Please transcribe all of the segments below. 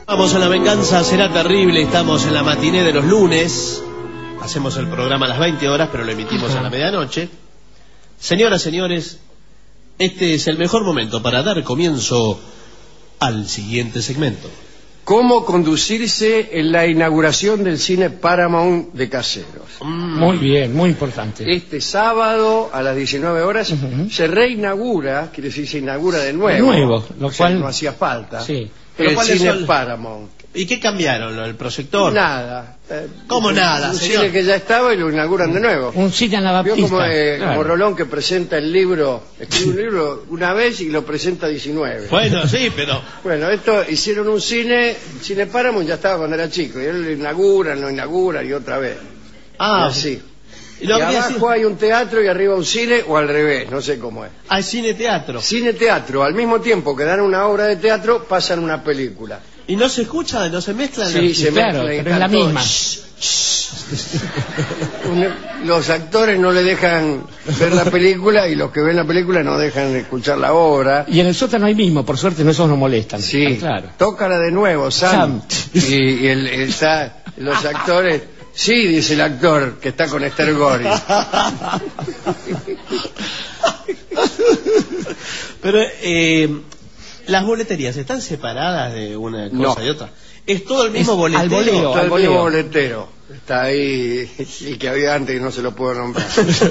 Vamos a La Venganza Será Terrible. Estamos en la matiné de los lunes. Hacemos el programa a las 20 horas, pero lo emitimos a la medianoche. Señoras, señores, este es el mejor momento para dar comienzo al siguiente segmento. ¿Cómo conducirse en la inauguración del cine Paramount de Caseros? Muy bien, muy importante. Este sábado a las 19 horas se reinaugura, quiere decir se inaugura de nuevo. De nuevo, lo cual no hacía falta. Sí. ¿Pero El cuáles cine son? Paramount. ¿Y qué cambiaron? ¿El proyector? Nada. ¿Cómo nada, Un señor? cine que ya estaba y lo inauguran de nuevo. Un cine en la Vio Baptista. como claro. Rolón que presenta el libro, escribe un libro una vez y lo presenta 19. Bueno, sí, pero... Bueno, esto hicieron un cine, el cine Paramount ya estaba cuando era chico, y él lo inauguran y otra vez. Ah, Y así. ¿Y Y lo habría abajo sido? hay un teatro y arriba un cine, o al revés, no sé cómo es. Al cine teatro. Cine teatro, al mismo tiempo que dan una obra de teatro, pasan una película. ¿Y no se escucha, no se mezclan? Sí, se claro, mezcla y pero es la están misma. Los actores no le dejan ver la película y los que ven la película no dejan escuchar la obra. Y en el sótano ahí mismo, por suerte, no esos nos molestan. Sí, Ah, claro. tócala de nuevo, Sam. Sam. Y los actores, sí, dice el actor que está con Esther Goris. Pero, las boleterías están separadas de una cosa No. y otra. Es todo el mismo Es boletero. al voleo. Está el voleo. mismo boletero. Está ahí, y que había antes y no se lo puedo nombrar.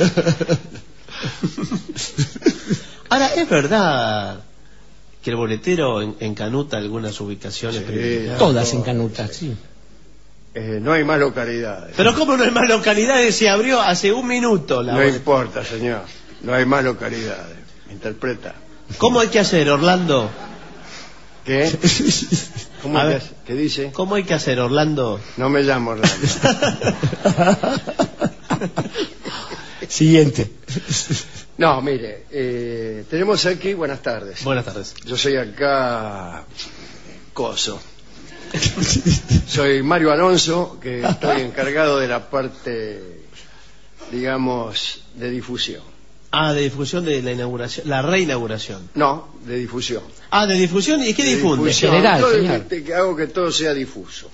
Ahora, ¿es verdad que el boletero encanuta algunas ubicaciones? privilegiadas? Todas en Canuta, sí. No hay más localidades. Pero ¿cómo no hay más localidades? Se abrió hace un minuto la No boleta. importa, señor. No hay más localidades. Interpreta. ¿Cómo hay que hacer, Orlando? ¿Qué? ¿Cómo A que ver. hace? ¿Qué dice? ¿Cómo hay que hacer, Orlando? No me llamo Orlando. Siguiente. No, mire, tenemos aquí, buenas tardes. Buenas tardes. Yo soy acá Coso. Soy Mario Alonso, que estoy encargado de la parte, digamos, de difusión. Ah, de difusión de la inauguración, la reinauguración. No, de difusión. Ah, de difusión, ¿y qué De difunde? difusión. General, Todo señor. que hago que todo sea difuso.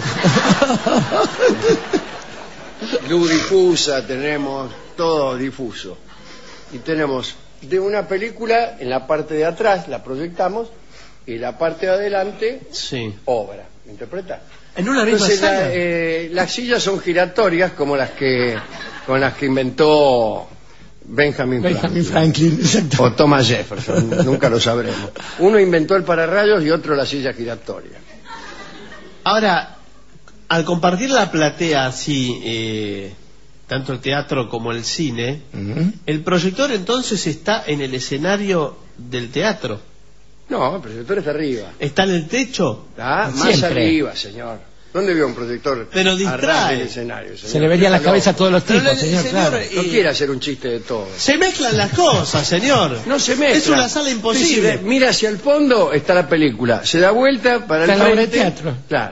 Luz difusa, tenemos todo difuso. Y tenemos de una película en la parte de atrás, la proyectamos, y la parte de adelante, Sí. obra. ¿Me interpreta? En una misma Entonces, sala. las sillas son giratorias como con las que inventó Benjamin Benjamin Franklin. Franklin, exacto. O Thomas Jefferson, nunca lo sabremos. Uno inventó el pararrayos y otro la silla giratoria. Ahora, al compartir la platea así, tanto el teatro como el cine, el proyector entonces está en el escenario del teatro. No, el proyector está arriba. ¿Está en el techo? Está más Siempre. arriba, señor. ¿Dónde vio un proyector? Pero a ras distrae. del escenario, señor? Se le vería la Está cabeza a loco. todos los Pero tipos, señor, señor, claro. No quiere hacer un chiste de todo. Se mezclan las cosas, señor. No se mezcla. Es una sala imposible. Sí, mira hacia el fondo, está la película. Se da vuelta para el Está la obra de frente. teatro. Claro.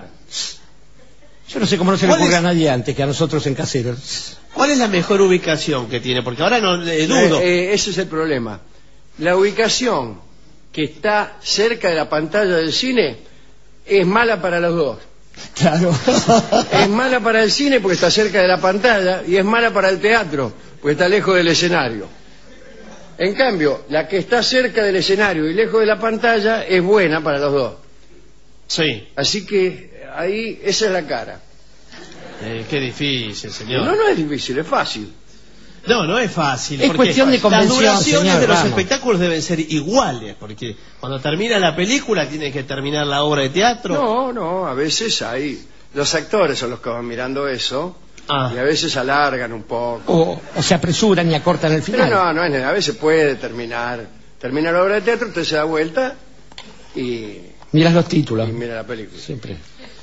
Yo no sé cómo no se le ¿Cuál ocurre a es? nadie antes que a nosotros en Caseros. ¿Cuál es la mejor ubicación que tiene? Porque ahora no dudo. Ese es el problema. La ubicación que está cerca de la pantalla del cine es mala para los dos. Claro. Es mala para el cine porque está cerca de la pantalla y es mala para el teatro porque está lejos del escenario. En cambio, la que está cerca del escenario y lejos de la pantalla es buena para los dos. Sí. Así que ahí esa es la cara. Qué difícil, señor. No es difícil, es fácil. No es fácil. Es porque cuestión de convención, las duraciones señor, de los vamos. espectáculos deben ser iguales, porque cuando termina la película tiene que terminar la obra de teatro. No, a veces hay... Los actores son los que van mirando eso Ah. y a veces alargan un poco. O se apresuran y acortan el Pero final. no es, a veces puede terminar. Termina la obra de teatro, usted se da vuelta y Miras los títulos. mira la película. Siempre.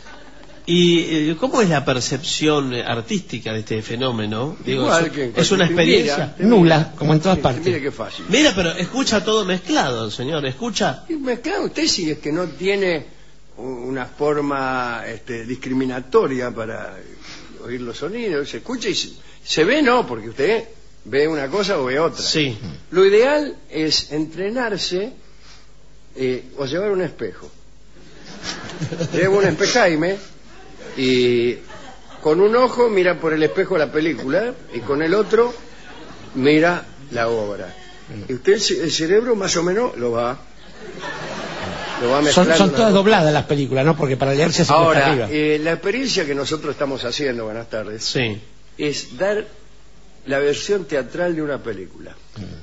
¿Y cómo es la percepción artística de este fenómeno? Digo, Igual que en es una cualquier- experiencia. mira, Nula, como en todas partes. Mire qué fácil. Mira, pero escucha todo mezclado, señor. Escucha. Y mezclado usted si es que no tiene una forma discriminatoria para oír los sonidos. Se escucha y se ve, no, porque usted ve una cosa o ve otra. Sí. Lo ideal es entrenarse o llevar un espejo. lleva un espejaime y con un ojo mira por el espejo la película y con el otro mira la obra. Y usted el cerebro más o menos lo va mezclando. Son todas dobladas las películas, ¿no? Porque para leerse se cuesta Ahora, arriba. la experiencia que nosotros estamos haciendo, buenas tardes, Sí. es dar la versión teatral de una película.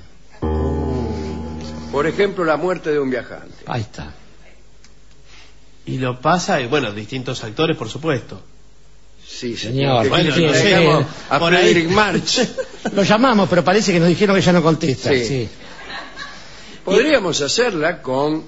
Por ejemplo, La muerte de un viajante. Ahí está. Y lo pasa, y bueno, distintos actores, por supuesto. Sí, Señor. Que Bueno, quiere no que sé, llamemos a por ahí. Frederick March. Lo llamamos, pero parece que nos dijeron que ya no contesta. Sí. Sí. Podríamos hacerla con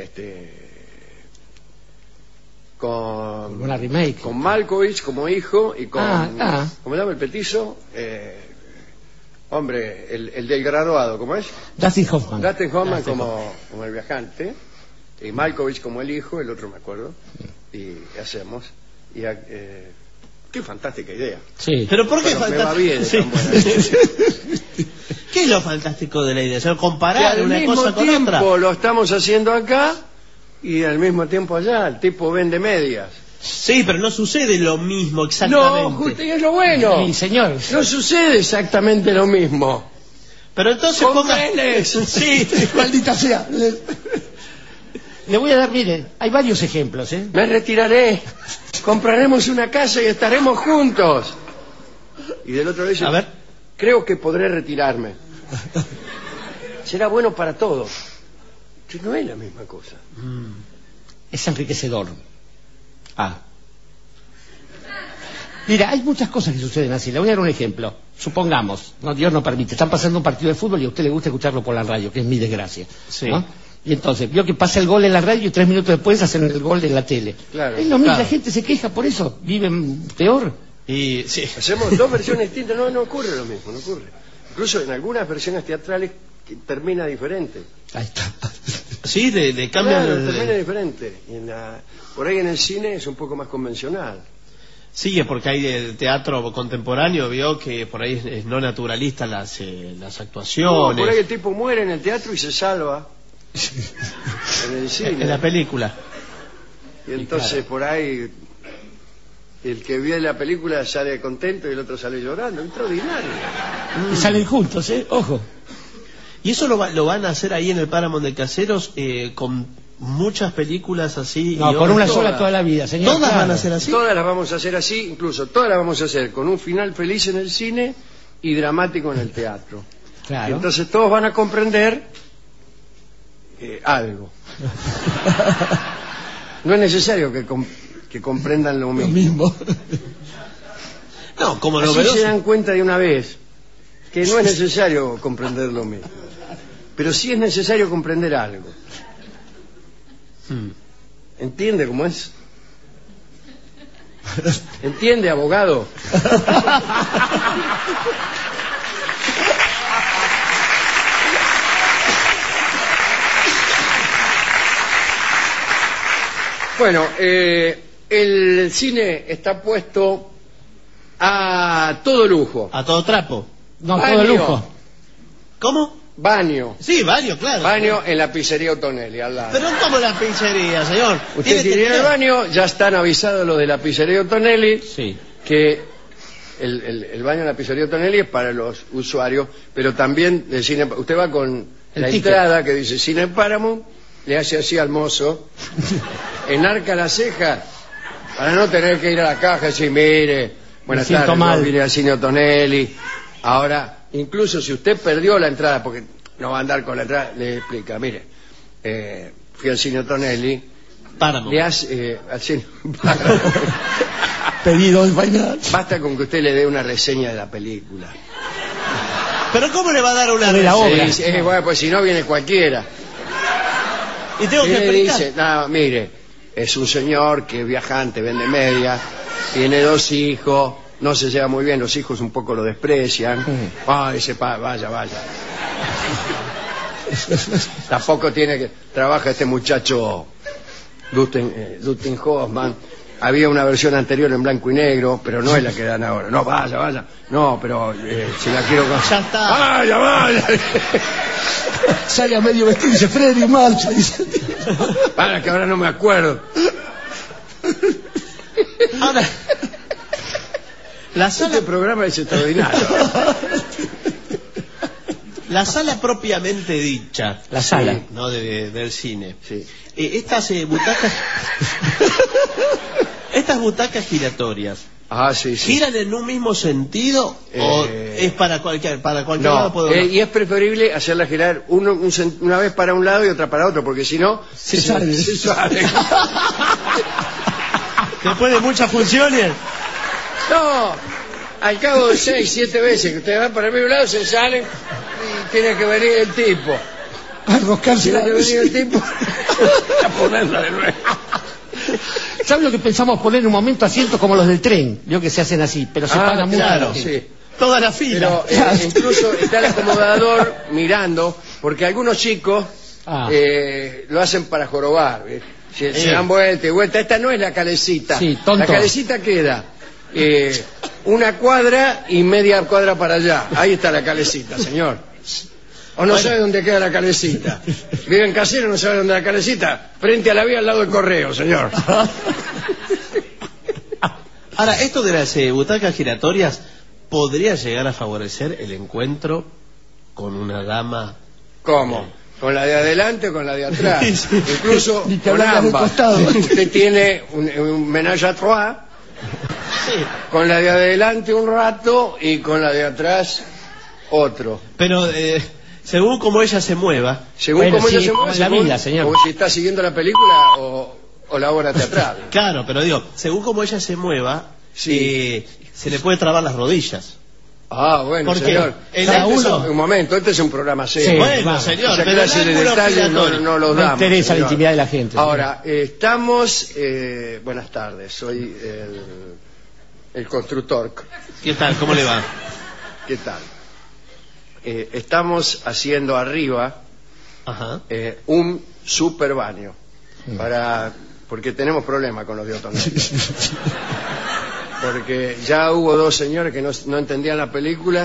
Una remake. con Malkovich como hijo y con ¿cómo se llama el petizo? Hombre, el del graduado, ¿cómo es? Dustin Hoffman. Dustin Hoffman como el viajante y Malkovich como el hijo, el otro me acuerdo, y hacemos qué fantástica idea. Sí. Pero ¿por qué Bueno, me va bien, Sí. tan buena. ¿Qué es lo fantástico de la idea? O sea, Que comparar al una mismo cosa con tiempo otra. lo estamos haciendo acá y al mismo tiempo allá. El tipo vende medias. Sí, pero no sucede lo mismo exactamente. No, justo y es lo bueno. Sí, señor. No sucede exactamente lo mismo. Pero entonces Con ponga... Vélez. Sí. Maldita sea. Le voy a dar, mire, hay varios ejemplos, ¿eh? Me retiraré. Compraremos una casa y estaremos juntos. Y del otro lado dice, A ver. creo que podré retirarme. Será bueno para todos. Que no es la misma cosa. Es enriquecedor. Mira, hay muchas cosas que suceden así. Le voy a dar un ejemplo. Supongamos, no, Dios no permite, están pasando un partido de fútbol y a usted le gusta escucharlo por la radio, que es mi desgracia. Sí. ¿No? Y entonces, vio que pasa el gol en la radio y 3 minutos después hacen el gol en la tele. Claro. Es lo mismo, Claro. la gente se queja por eso, viven peor. Y sí. Hacemos dos versiones distintas. No ocurre lo mismo, no ocurre. Incluso en algunas versiones teatrales que termina diferente. Ahí está. Sí, de cambio. Claro, termina diferente. Y por ahí en el cine es un poco más convencional. Sí, porque hay el teatro contemporáneo, vio que por ahí es no naturalista las No, actuaciones. por ahí el tipo muere en el teatro y se salva en el cine. En la película. Y entonces por ahí el que vio la película sale contento y el otro sale llorando. Extraordinario. Y salen juntos, ¿eh? Ojo. Y eso lo van a hacer ahí en el Paramount de Caseros con muchas películas así. No, y con una otras. sola toda la vida, señor. ¿Todas claro. van a ser así? Todas las vamos a hacer así, incluso todas las vamos a hacer con un final feliz en el cine y dramático en el teatro. Claro. Y entonces todos van a comprender algo. No es necesario que comprendan lo mismo. No, como Así novedoso. se dan cuenta de una vez que no es necesario comprender lo mismo. Pero sí es necesario comprender algo. ¿Entiende cómo es? ¿Entiende, abogado? Bueno, el cine está puesto a todo lujo. A todo trapo. No, Baño. todo lujo. ¿Cómo? Baño. Sí, baño, claro. Baño en la pizzería Otonelli, al lado. Pero como la pizzería, señor. Usted Tiene que quiere ir al tener- baño, ya están avisados los de la pizzería Otonelli Sí. que el baño en la pizzería Otonelli es para los usuarios, pero también del cine. Usted va con El la ticket. entrada que dice Cine Paramount, le hace así al mozo, enarca la ceja para no tener que ir a la caja y decir, mire, buenas siento tardes, mal. yo vine al cine Otonelli. Ahora, incluso si usted perdió la entrada, porque no va a andar con la entrada, le explica, mire, fui al cine Otonelli, Paramount. le hace al cine Pedido de bailar. Basta con que usted le dé una reseña de la película. Pero ¿cómo le va a dar una De la reseña? obra. Sí, bueno, pues si no viene cualquiera. Y tengo Y que le explicar. dice, no, mire, es un señor que es viajante, vende media, tiene 2 hijos, no se lleva muy bien, los hijos un poco lo desprecian. Dice, vaya. Tampoco tiene que... Trabaja este muchacho Dustin Hoffman. Había una versión anterior en blanco y negro, pero no es la que dan ahora. No, vaya. No, pero si la quiero... Ya está. Vaya. Sale a medio vestido y dice, Freddy, marcha. Dice. Para que ahora no me acuerdo. Ahora, la sala, Este programa es extraordinario. la sala propiamente dicha, La sala. ¿no? Del cine. Sí. Estas butacas, estas butacas giratorias, Ah, sí, sí. ¿giran en un mismo sentido o es para cualquier lado? No, puedo y es preferible hacerla girar una vez para un lado y otra para otro, porque si no, Se sale. se sale. Después de muchas funciones. No, al cabo de 6, 7 veces que ustedes van para el mismo lado, se salen y tiene que venir el tipo. A enroscarse Tiene la que venir el tipo a ponerla de nuevo. ¿Sabes lo que pensamos poner en un momento? Asientos como los del tren. Yo que se hacen así, pero se pagan mucho. claro. Sí. Toda la fila. Pero incluso está el acomodador mirando, porque algunos chicos lo hacen para jorobar. Se dan vuelta y vuelta. Esta no es la calecita. Sí, tonto. La calecita queda una cuadra y media cuadra para allá. Ahí está la calecita, señor. ¿O no sabe dónde queda la calecita? Vive en Casero, no sabe dónde la calecita. Frente a la vía al lado del correo, señor. Ahora, esto de las butacas giratorias podría llegar a favorecer el encuentro con una dama. ¿Cómo? ¿Con la de adelante o con la de atrás? Sí, sí. Incluso Ni que con hablar del ambas. costado. Usted tiene un ménage à trois, con la de adelante un rato y con la de atrás otro. Pero según como ella se mueva. Según Bueno, cómo sí, ella se mueve, la según- vida, señor. o si está siguiendo la película o la obra teatral. Claro, pero digo, según como ella se mueva, Sí. se le puede trabar las rodillas. Ah, bueno, ¿Por qué? señor. El Este ángulo- es un momento, este es un programa serio. Sí, bueno, vamos. señor, Esa pero clase el de ángulo detalles giratorio. no los Me damos. interesa la señor. intimidad de la gente. Ahora, estamos... buenas tardes, soy el constructor. ¿Qué tal? ¿Cómo le va? ¿Qué tal? Estamos haciendo arriba Ajá. un super baño porque tenemos problemas con los de Otonel. Porque ya hubo 2 señores que no entendían la película.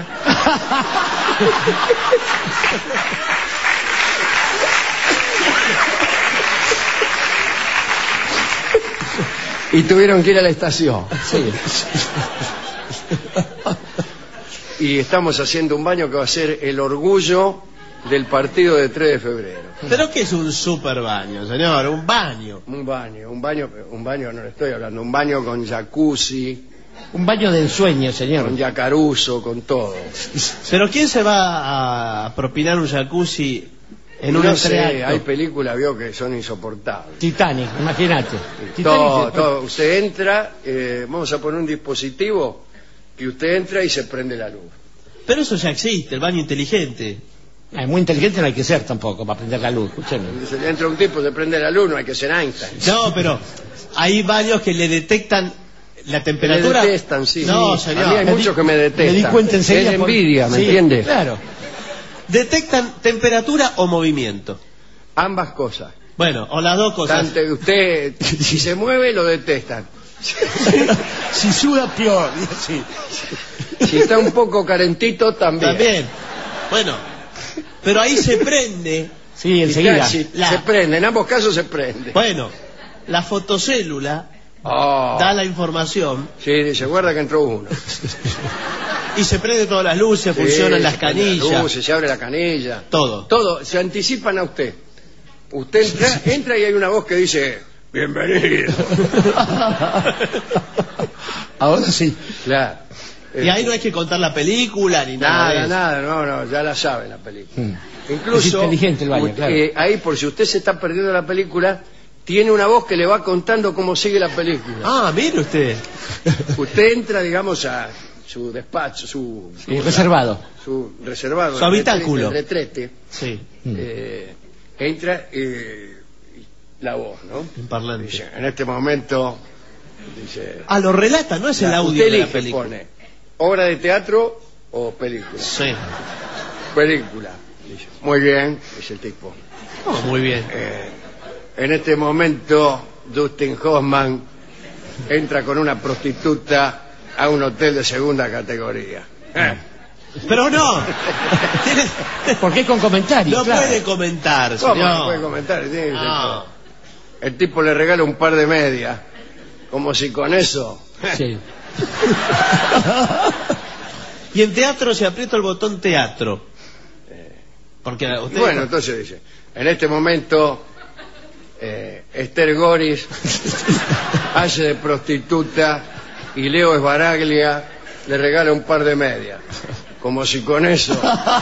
Y tuvieron que ir a la estación. Sí. Y estamos haciendo un baño que va a ser el orgullo del partido de 3 de febrero. ¿Pero qué es un super baño, señor? Un baño. Un baño, no le estoy hablando, un baño con jacuzzi, Un baño de ensueño, señor. con yacaruso, con todo. ¿Pero quién se va a propinar un jacuzzi en un No sé, entreacto? hay películas, vio, que son insoportables. Titanic, imagínate. Todo. Usted entra, vamos a poner un dispositivo que usted entra y se prende la luz. Pero eso ya existe, el baño inteligente. Muy inteligente no hay que ser tampoco para prender la luz. Escúcheme. Se entra un tipo, se prende la luz, no hay que ser Einstein. No, pero hay baños que le detectan la temperatura. Me detestan, sí. No, Sí. señor. A mí hay muchos que me detestan. Me di cuenta enseguida. Es envidia, ¿me Sí, entiende? Claro. Detectan temperatura o movimiento. Ambas cosas. Bueno, o las dos cosas. Tanto usted, si se mueve, lo detestan. Si suda, peor. Sí. Si está un poco carentito, también. También. Bueno, pero ahí se prende. Sí, Y enseguida. casi se prende, en ambos casos se prende. Bueno, la fotocélula Oh. da la información Sí, dice, guarda que entró uno. y se prende todas las luces, funcionan Sí, las se prende la canillas, luz, se abre la canilla. todo. Todo, se anticipan a usted. Usted entra y hay una voz que dice, bienvenido. Ahora sí. Claro. Y ahí no hay que contar la película ni nada. de Nada, eso. no, ya la sabe la película. Es Incluso, inteligente el baño, claro. ahí por si usted se está perdiendo la película, tiene una voz que le va contando cómo sigue la película. Ah, mire usted. Usted entra, digamos, a su despacho, su Reservado. reservado, Su habitáculo. el retrete, Sí, entra la voz, ¿no? en parlante. Dice, en este momento, dice, Ah, lo relata, no es el audio usted de la elige, película. pone, obra de teatro o película. Sí. Película. Dice, muy bien, dice el tipo. Oh, muy bien. En este momento, Dustin Hoffman entra con una prostituta a un hotel de segunda categoría. Pero no. ¿Por qué con comentarios? No Claro. puede comentar, ¿Cómo señor. no puede comentar? Tiene que ser No. todo. El tipo le regala un par de medias Como si con eso... Sí. Y en teatro se aprieta el botón teatro. Porque Y usted... bueno, entonces dice, en este momento Esther Goris hace de prostituta y Leo Esbaraglia le regala un par de medias. Como si con eso...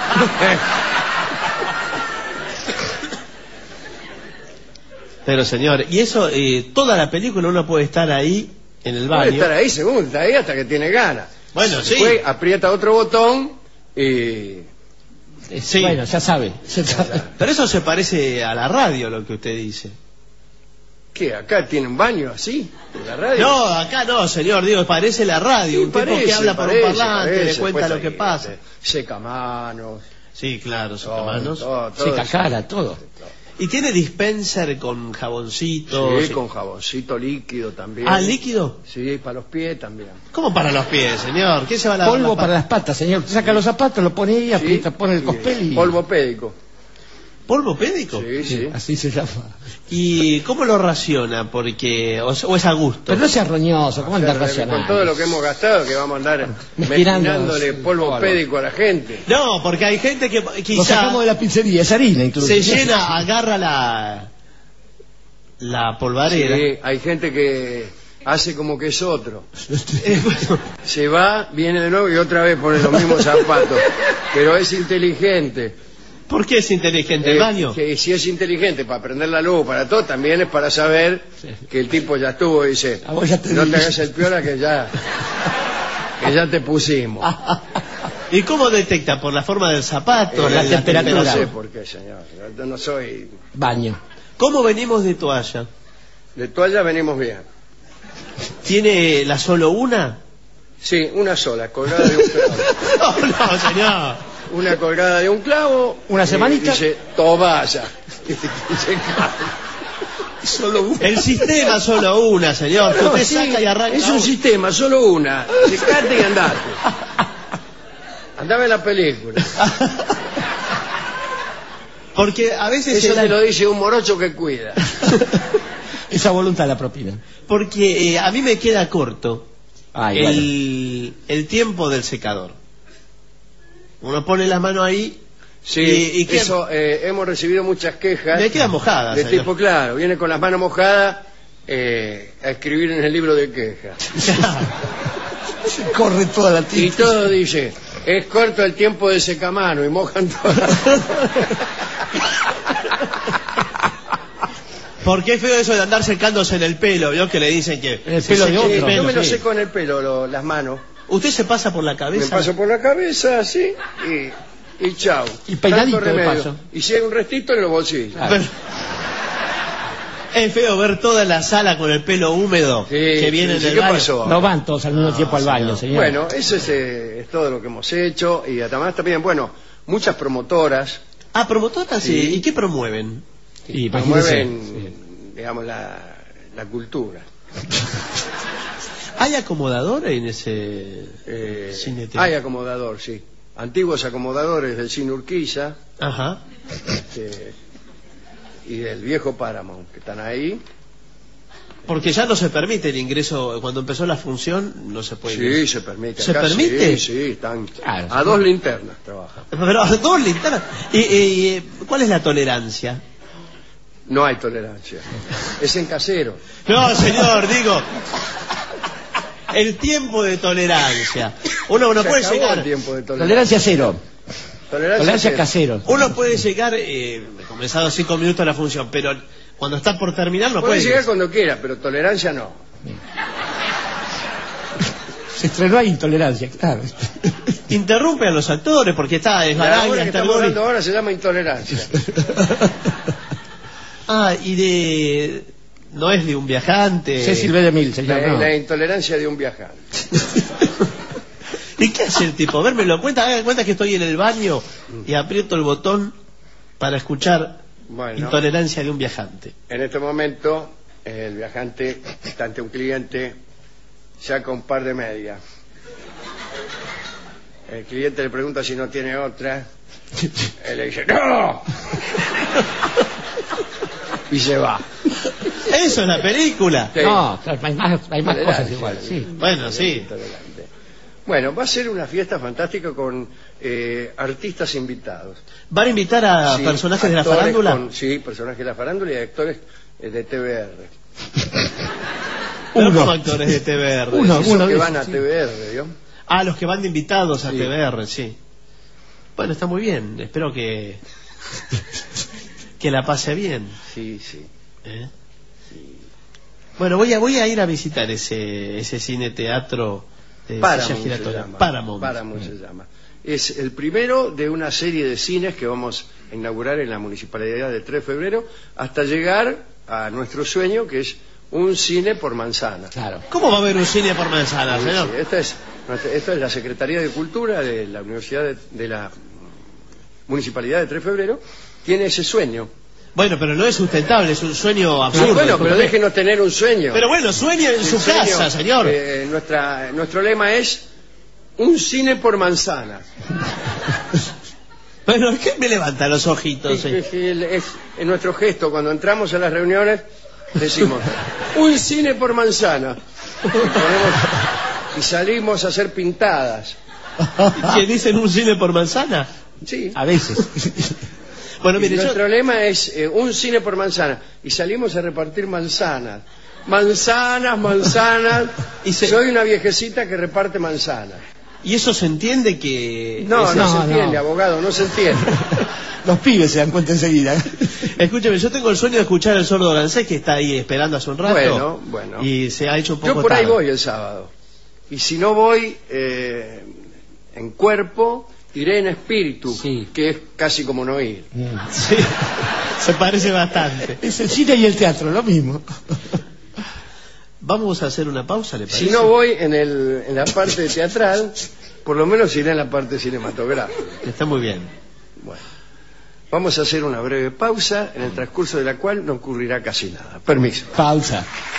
Pero señor, y eso, toda la película uno puede estar ahí en el Puede baño. estar ahí, según, está ahí hasta que tiene ganas. Bueno, sí. Después aprieta otro botón y... Sí. Bueno, ya sabe. Pero eso se parece a la radio, lo que usted dice. ¿Qué? ¿Acá tiene un baño así? ¿En la radio? No, acá no, señor, digo, parece la radio. Sí, un tipo que habla por un parlante, le cuenta pues lo que ahí, pasa. Seca manos. Sí, claro, todo, manos. todo Seca eso. cara, todo. Y tiene dispenser con jaboncito. Sí, con jaboncito líquido también. Ah, líquido. Sí, para los pies también. ¿Cómo para los pies, señor? ¿Qué se va a lavar Polvo las para patas? las patas, señor. Usted saca los zapatos, lo pone ahí, aprieta, pone el cospel y... Polvo pédico. ¿Polvo pédico? Sí, sí. Así se llama. ¿Y cómo lo raciona? Porque o es a gusto. Pero no sea roñoso, ¿cómo anda Con racional? todo lo que hemos gastado, que vamos a andar Mezclando mezclándole polvo polvo. pédico a la gente. No, porque hay gente que Lo quizá sacamos de la pizzería, es harina incluso. se llena, agarra la polvareda. Sí, hay gente que hace como que es otro. Bueno, Se va, viene de nuevo y otra vez pone los mismos zapatos. Pero es inteligente. ¿por qué es inteligente el baño? Que si es inteligente para prender la luz, para todo, también es para saber que el tipo ya estuvo y dice, A vos ya te no te dije. hagas el piola que ya te pusimos. ¿Y cómo detecta? ¿Por la forma del zapato? La temperatura. No sé por qué, señor. Yo no soy... Baño. ¿Cómo venimos de toalla? De toalla venimos bien. ¿Tiene la solo una? Sí, una sola, colgada de un clavo. No, señor. Una colgada de un clavo. ¿Una semanita? Dice, toalla. Y se cae. Solo uno. El sistema solo una, señor. Que No, usted sí, saca y arranca. es un una. sistema, solo una. Secate y andate. Andame en la película. Porque a veces Eso el- te lo dice un morocho que cuida. Esa voluntad la propina. porque a mí me queda corto Ay, bueno. el tiempo del secador. Uno pone la mano ahí. Sí, ¿Y qué? eso, hemos recibido muchas quejas. Me queda mojada, De señor. tipo, claro, viene con las manos mojadas a escribir en el libro de quejas. Corre toda la Y tinta. todo dice, es corto el tiempo de secamano y mojan todas. Porque es feo eso de andar secándose en el pelo, ¿vio? Que le dicen que... En el se pelo de seque otro. el Yo me lo sí. seco en el pelo, las manos. ¿Usted se pasa por la Me cabeza? paso por la cabeza así y chao. Y peinadito Tanto de remedio. paso. Y si hay un restito en los bolsillos. Ah. Pero- Es feo ver toda la sala con el pelo húmedo Sí, que viene sí, del ¿qué baño. pasó? No van todos al mismo tiempo al baño, señor. Bueno, eso es todo lo que hemos hecho. Y además también, bueno, muchas promotoras Ah, promotoras, sí. Sí. ¿Y qué promueven? Y promueven, digamos, la cultura. ¿Hay acomodador en ese cine? Hay acomodador, sí. Antiguos acomodadores del cine Urquiza Ajá. y del viejo Paramount, que están ahí. Porque ya no se permite el ingreso. Cuando empezó la función, no se puede Sí, ingresar. se permite. ¿Se acá, permite? Sí, sí, están Claro. a 2 linternas trabajan. Pero a dos linternas. ¿Y cuál es la tolerancia? No hay tolerancia. Es en casero. No, señor, digo. El tiempo de tolerancia. Uno no Se puede acabó llegar. el tiempo de tolerancia. Tolerancia cero. Tolerancia cero. casero. Uno puede llegar, comenzado 5 minutos la función, pero cuando está por terminar no Puede puede. llegar cuando quiera, pero tolerancia no. Se estrenó ahí intolerancia, claro. Interrumpe a los actores porque está La Esbaraglia, hora que está estamos Gori. hablando ahora se llama intolerancia. Ah, y de. No es de un viajante. Cecil B. DeMille, señor. no. La intolerancia de un viajante. ¿Y qué hace el tipo? A ver, me lo cuenta. Haga de cuenta que estoy en el baño y aprieto el botón para escuchar Bueno, intolerancia de un viajante. en este momento el viajante está ante un cliente, saca un par de medias. El cliente le pregunta si no tiene otra. Él le dice ¡no! Y se va. Eso es la película. Sí. No, claro, hay más Adelante, cosas igual, sí. Bueno, sí. Adelante. Bueno, va a ser una fiesta fantástica con artistas invitados. ¿Van a invitar a Sí, personajes de la actores farándula? Sí, personajes de la farándula y actores de TVR. Pero Uno. como actores de TVR. Uno. Esos que de van a esos, sí. TVR, ¿vio? Ah, los que van de invitados a Sí. TVR, sí. Bueno, está muy bien. Espero que la pase bien. Sí, sí. ¿Eh? Bueno, voy a ir a visitar ese cine teatro de Paramount silla se giratoria. llama. Paramount. Se llama. Es el primero de una serie de cines que vamos a inaugurar en la municipalidad de 3 de febrero hasta llegar a nuestro sueño, que es un cine por manzana. Claro. ¿Cómo va a haber un cine por manzana, Sí, señor? esta es la Secretaría de Cultura de la Universidad de la Municipalidad de 3 de febrero. Tiene ese sueño. Bueno, pero no es sustentable, es un sueño absurdo. Bueno, pero discúlpeme. déjenos tener un sueño. Pero bueno, sueña en su El sueño, casa, señor. Nuestro lema es un cine por manzana. Bueno, ¿qué me levanta los ojitos? Es nuestro gesto. Cuando entramos a las reuniones, decimos un cine por manzana. Y salimos a hacer pintadas. ¿Que dicen un cine por manzana? Sí. A veces. Bueno, mire, Nuestro lema es un cine por manzana. Y salimos a repartir manzanas. Manzanas. Y Soy una viejecita que reparte manzanas. ¿y eso se entiende que...? No no, se entiende, no. abogado, no se entiende. Los pibes se dan cuenta enseguida. Escúcheme, yo tengo el sueño de escuchar al sordo Arancés, que está ahí esperando hace un rato. Bueno. Y se ha hecho un poco Yo por ahí tarde. voy el sábado. Y si no voy en cuerpo, iré en espíritu, Sí. que es casi como no ir. Sí, se parece bastante. Es el cine y el teatro, lo mismo. Vamos a hacer una pausa, ¿le parece? Si no voy en la parte teatral, por lo menos iré en la parte cinematográfica. Está muy bien. Bueno, vamos a hacer una breve pausa, en el transcurso de la cual no ocurrirá casi nada. Permiso. Pausa.